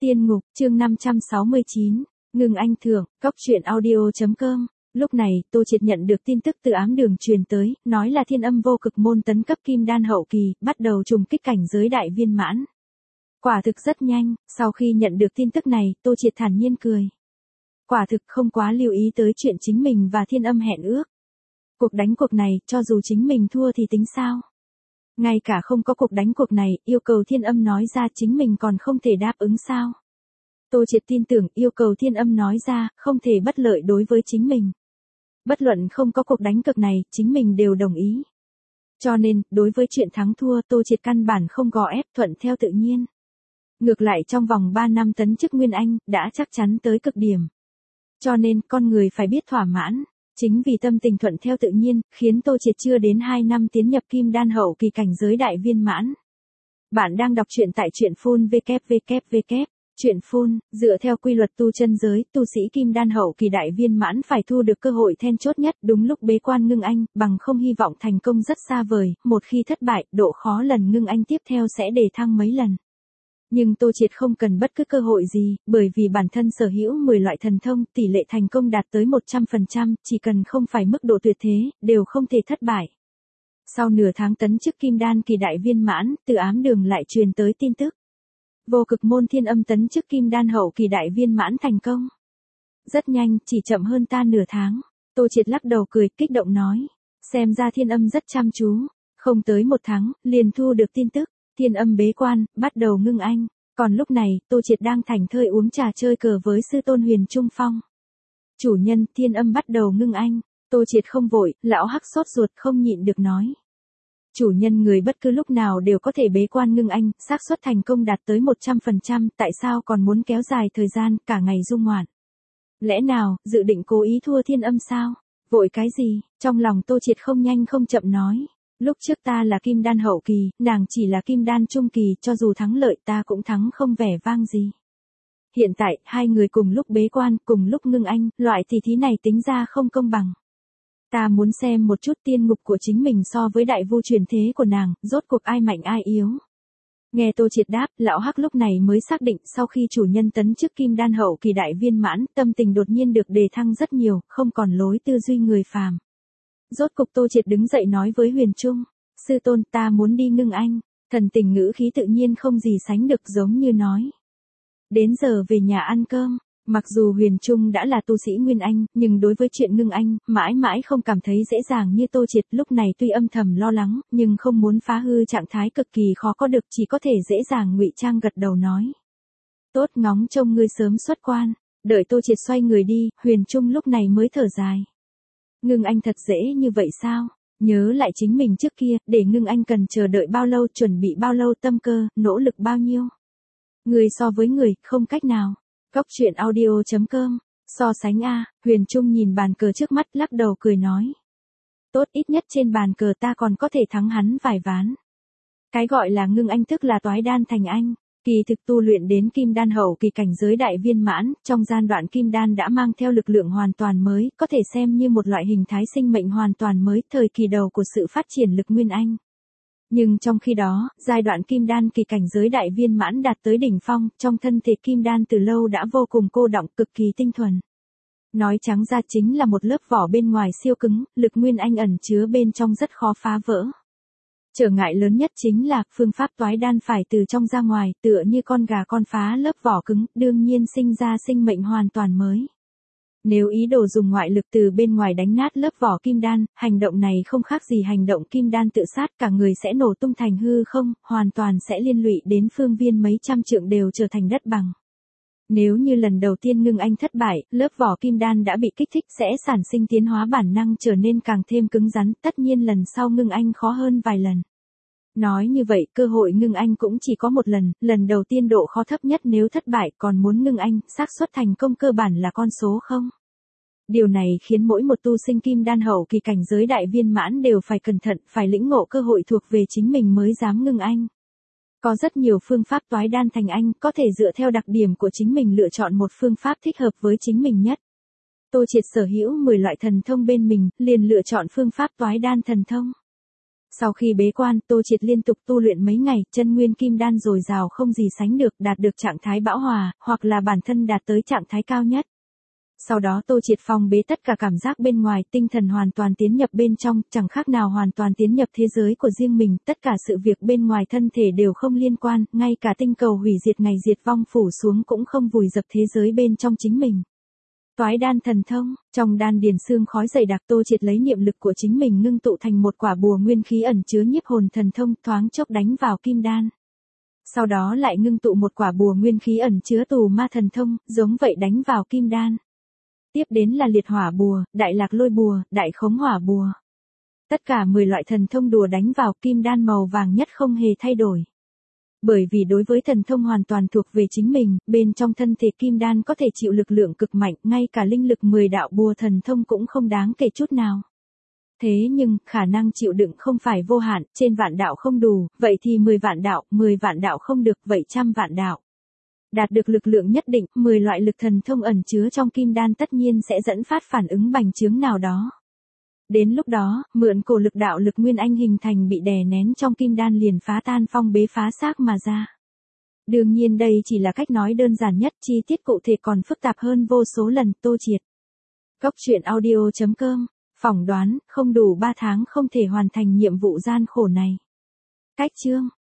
Tiên ngục, chương 569, ngừng anh thưởng, góc truyện audio.com. Lúc này, Tô Triệt nhận được tin tức từ ám đường truyền tới, nói là Thiên Âm vô cực môn tấn cấp kim đan hậu kỳ, bắt đầu trùng kích cảnh giới đại viên mãn. Quả thực rất nhanh, sau khi nhận được tin tức này, Tô Triệt thản nhiên cười. Quả thực không quá lưu ý tới chuyện chính mình và Thiên Âm hẹn ước. Cuộc đánh cuộc này, cho dù chính mình thua thì tính sao? Ngay cả không có cuộc đánh cuộc này, yêu cầu Thiên Âm nói ra chính mình còn không thể đáp ứng sao? Tô Triệt tin tưởng yêu cầu Thiên Âm nói ra, không thể bất lợi đối với chính mình. Bất luận không có cuộc đánh cược này, chính mình đều đồng ý. Cho nên, đối với chuyện thắng thua Tô Triệt căn bản không gò ép, thuận theo tự nhiên. Ngược lại trong vòng 3 năm tấn chức Nguyên Anh, đã chắc chắn tới cực điểm. Cho nên, con người phải biết thỏa mãn. Chính vì tâm tình thuận theo tự nhiên, khiến Tô Triệt chưa đến 2 năm tiến nhập kim đan hậu kỳ cảnh giới đại viên mãn. Bạn đang đọc truyện tại truyện phun www. Truyện phun, dựa theo quy luật tu chân giới, tu sĩ kim đan hậu kỳ đại viên mãn phải thu được cơ hội then chốt nhất đúng lúc bế quan ngưng anh, bằng không hy vọng thành công rất xa vời, một khi thất bại, độ khó lần ngưng anh tiếp theo sẽ đề thăng mấy lần. Nhưng Tô Triệt không cần bất cứ cơ hội gì, bởi vì bản thân sở hữu 10 loại thần thông, tỷ lệ thành công đạt tới 100%, chỉ cần không phải mức độ tuyệt thế, đều không thể thất bại. Sau nửa tháng tấn chức kim đan kỳ đại viên mãn, từ ám đường lại truyền tới tin tức. Vô cực môn Thiên Âm tấn chức kim đan hậu kỳ đại viên mãn thành công. Rất nhanh, chỉ chậm hơn ta nửa tháng. Tô Triệt lắc đầu cười, kích động nói. Xem ra Thiên Âm rất chăm chú. Không tới 1 tháng, liền thu được tin tức. Thiên Âm bế quan, bắt đầu ngưng anh. Còn lúc này, Tô Triệt đang thảnh thơi uống trà chơi cờ với sư tôn Huyền Trung Phong. Chủ nhân, Thiên Âm bắt đầu ngưng anh. Tô Triệt không vội, lão hắc sốt ruột không nhịn được nói. Chủ nhân người bất cứ lúc nào đều có thể bế quan ngưng anh, xác suất thành công đạt tới 100%, tại sao còn muốn kéo dài thời gian, cả ngày dung ngoạn? Lẽ nào, dự định cố ý thua Thiên Âm sao? Vội cái gì? Trong lòng Tô Triệt không nhanh không chậm nói. Lúc trước ta là kim đan hậu kỳ, nàng chỉ là kim đan trung kỳ, cho dù thắng lợi ta cũng thắng không vẻ vang gì. Hiện tại, hai người cùng lúc bế quan, cùng lúc ngưng anh, loại tỷ thí này tính ra không công bằng. Ta muốn xem một chút tiên ngục của chính mình so với đại vu truyền thế của nàng, rốt cuộc ai mạnh ai yếu. Nghe Tô Triệt đáp, lão hắc lúc này mới xác định sau khi chủ nhân tấn chức kim đan hậu kỳ đại viên mãn, tâm tình đột nhiên được đề thăng rất nhiều, không còn lối tư duy người phàm. Rốt cục Tô Triệt đứng dậy nói với Huyền Trung, sư tôn ta muốn đi ngưng anh, thần tình ngữ khí tự nhiên không gì sánh được giống như nói. Đến giờ về nhà ăn cơm. Mặc dù Huyền Trung đã là tu sĩ Nguyên Anh, nhưng đối với chuyện ngưng anh, mãi mãi không cảm thấy dễ dàng như Tô Triệt, lúc này tuy âm thầm lo lắng, nhưng không muốn phá hư trạng thái cực kỳ khó có được, chỉ có thể dễ dàng ngụy trang gật đầu nói. Tốt, ngóng trông ngươi sớm xuất quan. Đợi Tô Triệt xoay người đi, Huyền Trung lúc này mới thở dài. Ngưng anh thật dễ như vậy sao? Nhớ lại chính mình trước kia, để ngưng anh cần chờ đợi bao lâu, chuẩn bị bao lâu, tâm cơ, nỗ lực bao nhiêu. Người so với người, không cách nào. Góc truyện audio.com, so sánh Huyền Trung nhìn bàn cờ trước mắt lắc đầu cười nói. Tốt, ít nhất trên bàn cờ ta còn có thể thắng hắn vài ván. Cái gọi là ngưng anh tức là toái đan thành anh, kỳ thực tu luyện đến kim đan hậu kỳ cảnh giới đại viên mãn, trong giai đoạn kim đan đã mang theo lực lượng hoàn toàn mới, có thể xem như một loại hình thái sinh mệnh hoàn toàn mới, thời kỳ đầu của sự phát triển lực Nguyên Anh. Nhưng trong khi đó, giai đoạn kim đan kỳ cảnh giới đại viên mãn đạt tới đỉnh phong, trong thân thể kim đan từ lâu đã vô cùng cô đọng, cực kỳ tinh thuần. Nói trắng ra chính là một lớp vỏ bên ngoài siêu cứng, lực Nguyên Anh ẩn chứa bên trong rất khó phá vỡ. Trở ngại lớn nhất chính là, phương pháp toái đan phải từ trong ra ngoài, tựa như con gà con phá lớp vỏ cứng, đương nhiên sinh ra sinh mệnh hoàn toàn mới. Nếu ý đồ dùng ngoại lực từ bên ngoài đánh nát lớp vỏ kim đan, hành động này không khác gì hành động kim đan tự sát, cả người sẽ nổ tung thành hư không, hoàn toàn sẽ liên lụy đến phương viên mấy trăm trượng đều trở thành đất bằng. Nếu như lần đầu tiên ngưng anh thất bại, lớp vỏ kim đan đã bị kích thích sẽ sản sinh tiến hóa bản năng trở nên càng thêm cứng rắn, tất nhiên lần sau ngưng anh khó hơn vài lần. Nói như vậy, cơ hội ngưng anh cũng chỉ có một lần, lần đầu tiên độ khó thấp nhất, nếu thất bại còn muốn ngưng anh, xác suất thành công cơ bản là con số 0. Điều này khiến mỗi một tu sinh kim đan hậu kỳ cảnh giới đại viên mãn đều phải cẩn thận, phải lĩnh ngộ cơ hội thuộc về chính mình mới dám ngưng anh. Có rất nhiều phương pháp toái đan thành anh, có thể dựa theo đặc điểm của chính mình lựa chọn một phương pháp thích hợp với chính mình nhất. Tô Triệt sở hữu 10 loại thần thông bên mình, liền lựa chọn phương pháp toái đan thần thông. Sau khi bế quan, Tô Triệt liên tục tu luyện mấy ngày, chân nguyên kim đan dồi dào không gì sánh được, đạt được trạng thái bão hòa, hoặc là bản thân đạt tới trạng thái cao nhất. Sau đó Tô Triệt phong bế tất cả cảm giác bên ngoài, tinh thần hoàn toàn tiến nhập bên trong, chẳng khác nào hoàn toàn tiến nhập thế giới của riêng mình, tất cả sự việc bên ngoài thân thể đều không liên quan, ngay cả tinh cầu hủy diệt ngày diệt vong phủ xuống cũng không vùi dập thế giới bên trong chính mình. Toái đan thần thông, trong đan điền xương khói dày đặc, Tô Triệt lấy niệm lực của chính mình ngưng tụ thành một quả bùa nguyên khí ẩn chứa nhiếp hồn thần thông, thoáng chốc đánh vào kim đan. Sau đó lại ngưng tụ một quả bùa nguyên khí ẩn chứa tù ma thần thông, giống vậy đánh vào kim đan. Tiếp đến là liệt hỏa bùa, đại lạc lôi bùa, đại khống hỏa bùa. Tất cả 10 loại thần thông đùa đánh vào kim đan màu vàng nhất không hề thay đổi. Bởi vì đối với thần thông hoàn toàn thuộc về chính mình, bên trong thân thể kim đan có thể chịu lực lượng cực mạnh, ngay cả linh lực 10 đạo bùa thần thông cũng không đáng kể chút nào. Thế nhưng, khả năng chịu đựng không phải vô hạn, trên vạn đạo không đủ, vậy thì 10 vạn đạo không được, vậy trăm vạn đạo. Đạt được lực lượng nhất định, 10 loại lực thần thông ẩn chứa trong kim đan tất nhiên sẽ dẫn phát phản ứng bành trướng nào đó. Đến lúc đó, mượn cổ lực đạo lực nguyên anh hình thành bị đè nén trong kim đan liền phá tan phong bế phá xác mà ra. Đương nhiên đây chỉ là cách nói đơn giản nhất, chi tiết cụ thể còn phức tạp hơn vô số lần. Tô Triệt. Góc truyện audio.com, phỏng đoán, không đủ 3 tháng không thể hoàn thành nhiệm vụ gian khổ này. Cách chương.